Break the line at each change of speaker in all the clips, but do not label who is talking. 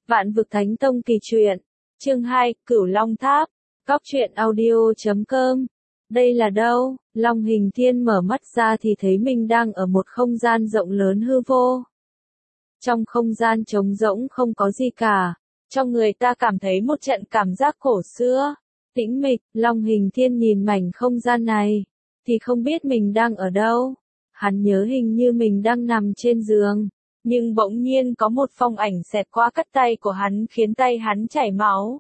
Vạn Vực Thánh Tông Kỳ Truyện. Chương 2, Cửu Long Tháp. Góc truyện audio.com. Đây là đâu? Long Hình Thiên mở mắt ra thì thấy mình đang ở một không gian rộng lớn hư vô. Trong không gian trống rỗng không có gì cả. Trong người ta cảm thấy một trận cảm giác cổ xưa. Tĩnh mịch, Long Hình Thiên nhìn mảnh không gian này. Thì không biết mình đang ở đâu. Hắn nhớ hình như mình đang nằm trên giường. Nhưng bỗng nhiên có một phong ảnh xẹt qua cắt tay của hắn khiến tay hắn chảy máu.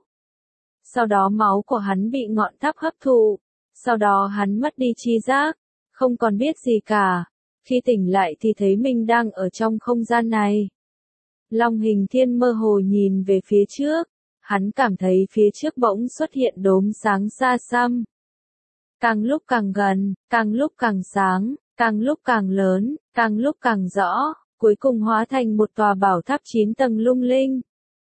Sau đó máu của hắn bị ngọn tháp hấp thụ. Sau đó hắn mất đi tri giác. Không còn biết gì cả. Khi tỉnh lại thì thấy mình đang ở trong không gian này. Long Hình Thiên mơ hồ nhìn về phía trước. Hắn cảm thấy phía trước bỗng xuất hiện đốm sáng xa xăm. Càng lúc càng gần, càng lúc càng sáng, càng lúc càng lớn, càng lúc càng rõ, cuối cùng hóa thành một tòa bảo tháp 9 tầng lung linh.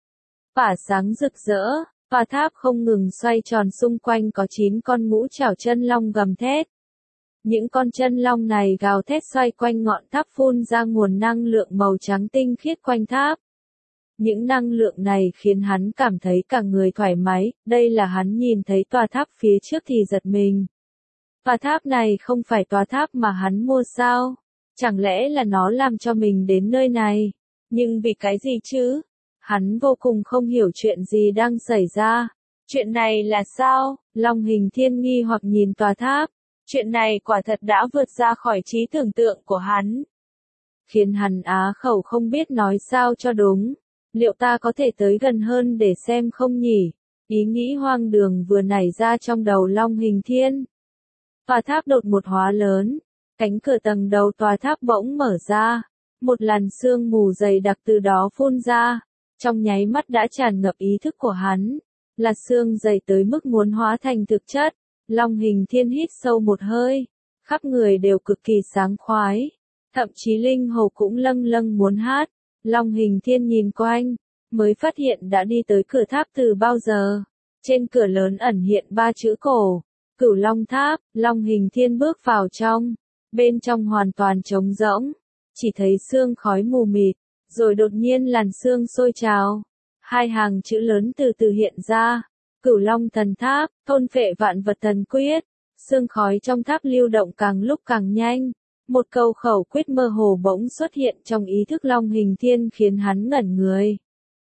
Tỏa sáng rực rỡ, tòa tháp không ngừng xoay tròn, xung quanh có 9 con ngũ trảo chân long gầm thét. Những con chân long này gào thét xoay quanh ngọn tháp, phun ra nguồn năng lượng màu trắng tinh khiết quanh tháp. Những năng lượng này khiến hắn cảm thấy cả người thoải mái, đây là hắn nhìn thấy tòa tháp phía trước thì giật mình. Tòa tháp này không phải tòa tháp mà hắn mua sao? Chẳng lẽ là nó làm cho mình đến nơi này? Nhưng vì cái gì chứ? Hắn vô cùng không hiểu chuyện gì đang xảy ra. Chuyện này là sao? Long Hình Thiên nghi hoặc nhìn tòa tháp. Chuyện này quả thật đã vượt ra khỏi trí tưởng tượng của hắn. Khiến hắn á khẩu không biết nói sao cho đúng. Liệu ta có thể tới gần hơn để xem không nhỉ? Ý nghĩ hoang đường vừa nảy ra trong đầu Long Hình Thiên. Tòa tháp đột một hóa lớn. Cánh cửa tầng đầu tòa tháp bỗng mở ra. Một làn sương mù dày đặc từ đó phun ra. Trong nháy mắt đã tràn ngập ý thức của hắn. Là sương dày tới mức muốn hóa thành thực chất. Long Hình Thiên hít sâu một hơi. Khắp người đều cực kỳ sáng khoái. Thậm chí linh hồn cũng lâng lâng muốn hát. Long Hình Thiên nhìn quanh. Mới phát hiện đã đi tới cửa tháp từ bao giờ. Trên cửa lớn ẩn hiện 3 chữ cổ. Cửu Long Tháp. Long Hình Thiên bước vào trong. Bên trong hoàn toàn trống rỗng. Chỉ thấy sương khói mù mịt. Rồi đột nhiên làn sương sôi trào. 2 hàng chữ lớn từ từ hiện ra. Cửu Long Thần Tháp, thôn phệ vạn vật thần quyết. Sương khói trong tháp lưu động càng lúc càng nhanh. Một câu khẩu quyết mơ hồ bỗng xuất hiện trong ý thức Long Hình Thiên khiến hắn ngẩn người.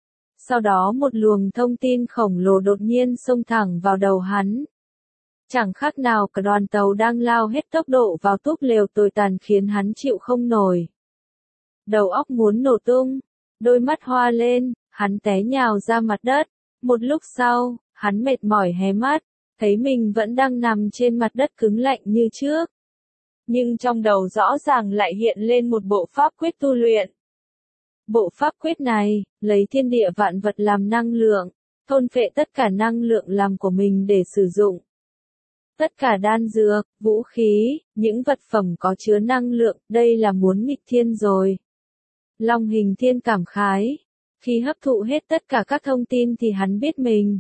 Sau đó một luồng thông tin khổng lồ đột nhiên xông thẳng vào đầu hắn. Chẳng khác nào cả đoàn tàu đang lao hết tốc độ vào túp lều tồi tàn khiến hắn chịu không nổi. Đầu óc muốn nổ tung, đôi mắt hoa lên, hắn té nhào ra mặt đất. Một lúc sau, hắn mệt mỏi hé mắt, thấy mình vẫn đang nằm trên mặt đất cứng lạnh như trước. Nhưng trong đầu rõ ràng lại hiện lên một bộ pháp quyết tu luyện. Bộ pháp quyết này, lấy thiên địa vạn vật làm năng lượng, thôn phệ tất cả năng lượng làm của mình để sử dụng. Tất cả đan dược, vũ khí, những vật phẩm có chứa năng lượng, đây là muốn nghịch thiên rồi. Long Hình Thiên cảm khái. Khi hấp thụ hết tất cả các thông tin thì hắn biết mình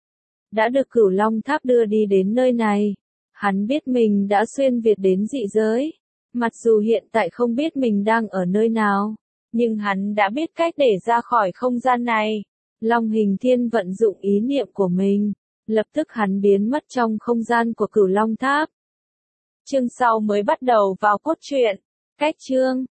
đã được Cửu Long Tháp đưa đi đến nơi này. Hắn biết mình đã xuyên việt đến dị giới. Mặc dù hiện tại không biết mình đang ở nơi nào, nhưng hắn đã biết cách để ra khỏi không gian này. Long Hình Thiên vận dụng ý niệm của mình. Lập tức hắn biến mất trong không gian của Cửu Long Tháp. Chương sau mới bắt đầu vào cốt truyện. Cách chương.